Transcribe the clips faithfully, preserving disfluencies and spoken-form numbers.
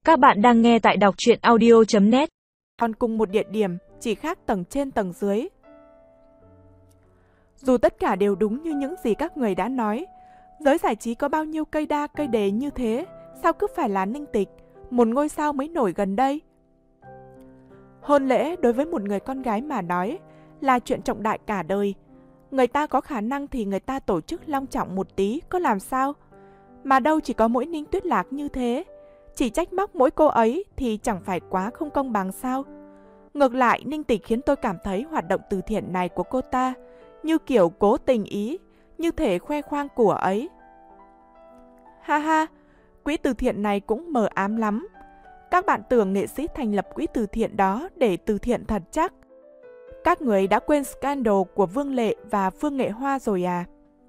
Các bạn đang nghe tại đọc truyện audio chấm net. Còn cùng một địa điểm, chỉ khác tầng trên tầng dưới. Dù tất cả đều đúng như những gì các người đã nói, giới giải trí có bao nhiêu cây đa cây đề như thế, sao cứ phải là Ninh Tịch, một ngôi sao mới nổi gần đây? Hôn lễ đối với một người con gái mà nói là chuyện trọng đại cả đời. Người ta có khả năng thì người ta tổ chức long trọng một tí, có làm sao? Mà đâu chỉ có mỗi Ninh Tuyết Lạc như thế. Chỉ trách móc mỗi cô ấy thì chẳng phải quá không công bằng sao? Ngược lại, Ninh Tịch khiến tôi cảm thấy hoạt động từ thiện này của cô ta như kiểu cố tình ý, như thể khoe khoang của ấy. Ha ha, quỹ từ thiện này cũng mờ ám lắm. Các bạn tưởng nghệ sĩ thành lập quỹ từ thiện đó để từ thiện thật chắc. Các người đã quên scandal của Vương Lệ và Phương Nghệ Hoa rồi à?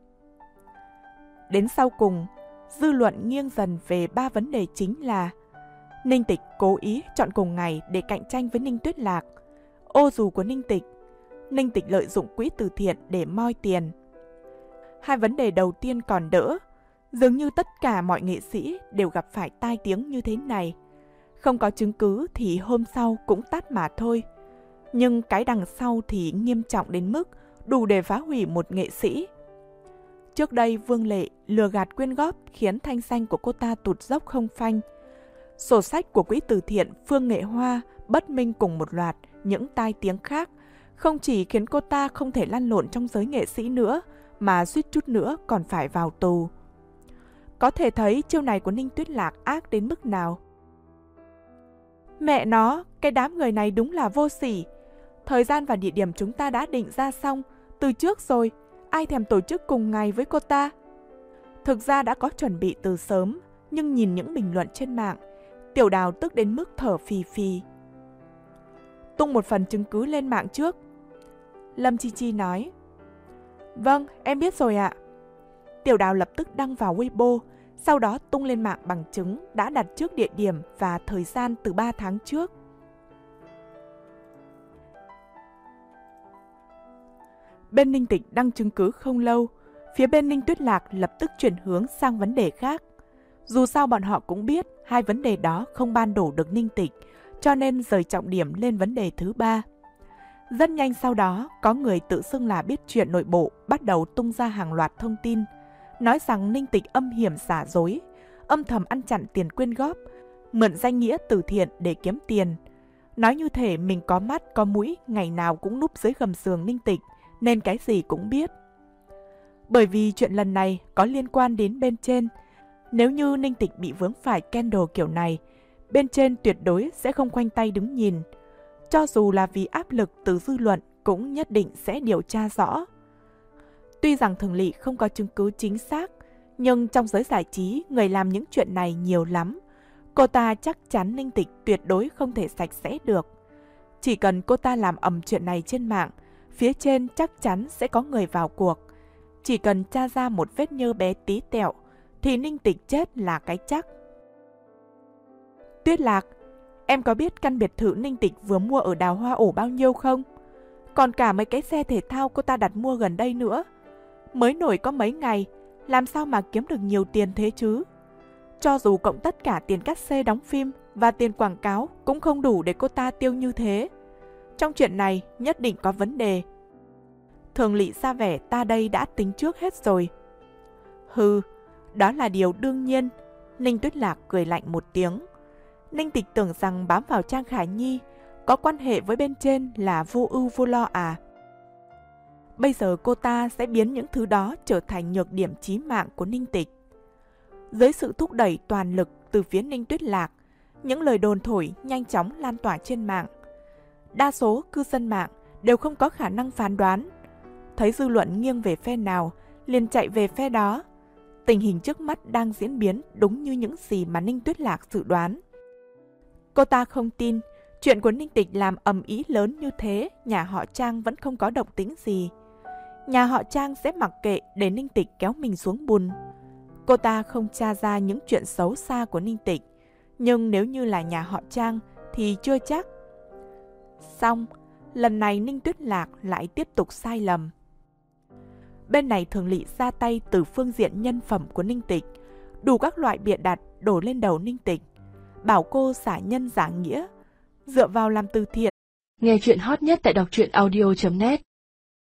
Đến sau cùng, dư luận nghiêng dần về ba vấn đề chính là Ninh Tịch cố ý chọn cùng ngày để cạnh tranh với Ninh Tuyết Lạc, ô dù của Ninh Tịch, Ninh Tịch lợi dụng quỹ từ thiện để moi tiền. Hai vấn đề đầu tiên còn đỡ, dường như tất cả mọi nghệ sĩ đều gặp phải tai tiếng như thế này. Không có chứng cứ thì hôm sau cũng tát mà thôi. Nhưng cái đằng sau thì nghiêm trọng đến mức đủ để phá hủy một nghệ sĩ. Trước đây Vương Lệ lừa gạt quyên góp khiến thanh danh của cô ta tụt dốc không phanh. Sổ sách của quỹ từ thiện Phương Nghệ Hoa bất minh cùng một loạt những tai tiếng khác không chỉ khiến cô ta không thể lăn lộn trong giới nghệ sĩ nữa mà suýt chút nữa còn phải vào tù. Có thể thấy chiêu này của Ninh Tuyết Lạc ác đến mức nào. Mẹ nó, cái đám người này đúng là vô sỉ. Thời gian và địa điểm chúng ta đã định ra xong từ trước rồi, ai thèm tổ chức cùng ngày với cô ta. Thực ra đã có chuẩn bị từ sớm, nhưng nhìn những bình luận trên mạng, Tiểu Đào tức đến mức thở phì phì. Tung một phần chứng cứ lên mạng trước. Lâm Chi Chi nói. Vâng, em biết rồi ạ. Tiểu Đào lập tức đăng vào Weibo, sau đó tung lên mạng bằng chứng đã đặt trước địa điểm và thời gian từ ba tháng trước. Bên Ninh Tịch đăng chứng cứ không lâu, phía bên Ninh Tuyết Lạc lập tức chuyển hướng sang vấn đề khác. Dù sao bọn họ cũng biết hai vấn đề đó không ban đổ được Ninh Tịch, cho nên rời trọng điểm lên vấn đề thứ ba. Rất nhanh sau đó, có người tự xưng là biết chuyện nội bộ bắt đầu tung ra hàng loạt thông tin, nói rằng Ninh Tịch âm hiểm giả dối, âm thầm ăn chặn tiền quyên góp, mượn danh nghĩa từ thiện để kiếm tiền. Nói như thể mình có mắt có mũi, ngày nào cũng núp dưới gầm giường Ninh Tịch, nên cái gì cũng biết. Bởi vì chuyện lần này có liên quan đến bên trên, nếu như Ninh Tịch bị vướng phải scandal kiểu này, bên trên tuyệt đối sẽ không khoanh tay đứng nhìn. Cho dù là vì áp lực từ dư luận cũng nhất định sẽ điều tra rõ. Tuy rằng Thường Lị không có chứng cứ chính xác, nhưng trong giới giải trí người làm những chuyện này nhiều lắm. Cô ta chắc chắn Ninh Tịch tuyệt đối không thể sạch sẽ được. Chỉ cần cô ta làm ầm chuyện này trên mạng, phía trên chắc chắn sẽ có người vào cuộc. Chỉ cần tra ra một vết nhơ bé tí tẹo, thì Ninh Tịch chết là cái chắc. Tuyết Lạc, em có biết căn biệt thự Ninh Tịch vừa mua ở Đào Hoa Ổ bao nhiêu không? Còn cả mấy cái xe thể thao cô ta đặt mua gần đây nữa. Mới nổi có mấy ngày, làm sao mà kiếm được nhiều tiền thế chứ? Cho dù cộng tất cả tiền cát xê đóng phim và tiền quảng cáo cũng không đủ để cô ta tiêu như thế. Trong chuyện này nhất định có vấn đề. Thường Lị ra vẻ ta đây đã tính trước hết rồi. Hừ, đó là điều đương nhiên. Ninh Tuyết Lạc cười lạnh một tiếng. Ninh Tịch tưởng rằng bám vào Trang Khải Nhi có quan hệ với bên trên là vô ưu vô lo à? Bây giờ cô ta sẽ biến những thứ đó trở thành nhược điểm chí mạng của Ninh Tịch. Dưới sự thúc đẩy toàn lực từ phía Ninh Tuyết Lạc, những lời đồn thổi nhanh chóng lan tỏa trên mạng. Đa số cư dân mạng đều không có khả năng phán đoán. Thấy dư luận nghiêng về phe nào, liền chạy về phe đó. Tình hình trước mắt đang diễn biến đúng như những gì mà Ninh Tuyết Lạc dự đoán. Cô ta không tin, chuyện của Ninh Tịch làm ầm ĩ lớn như thế, nhà họ Trang vẫn không có động tĩnh gì. Nhà họ Trang sẽ mặc kệ để Ninh Tịch kéo mình xuống bùn. Cô ta không tra ra những chuyện xấu xa của Ninh Tịch, nhưng nếu như là nhà họ Trang thì chưa chắc. Xong, lần này Ninh Tuyết Lạc lại tiếp tục sai lầm. Bên này Thường Lị ra tay từ phương diện nhân phẩm của Ninh Tịch, đủ các loại bịa đặt đổ lên đầu Ninh Tịch. bảo cô xả nhân giả nghĩa, dựa vào làm từ thiện. Nghe chuyện hot nhất tại đọc truyện audio chấm net.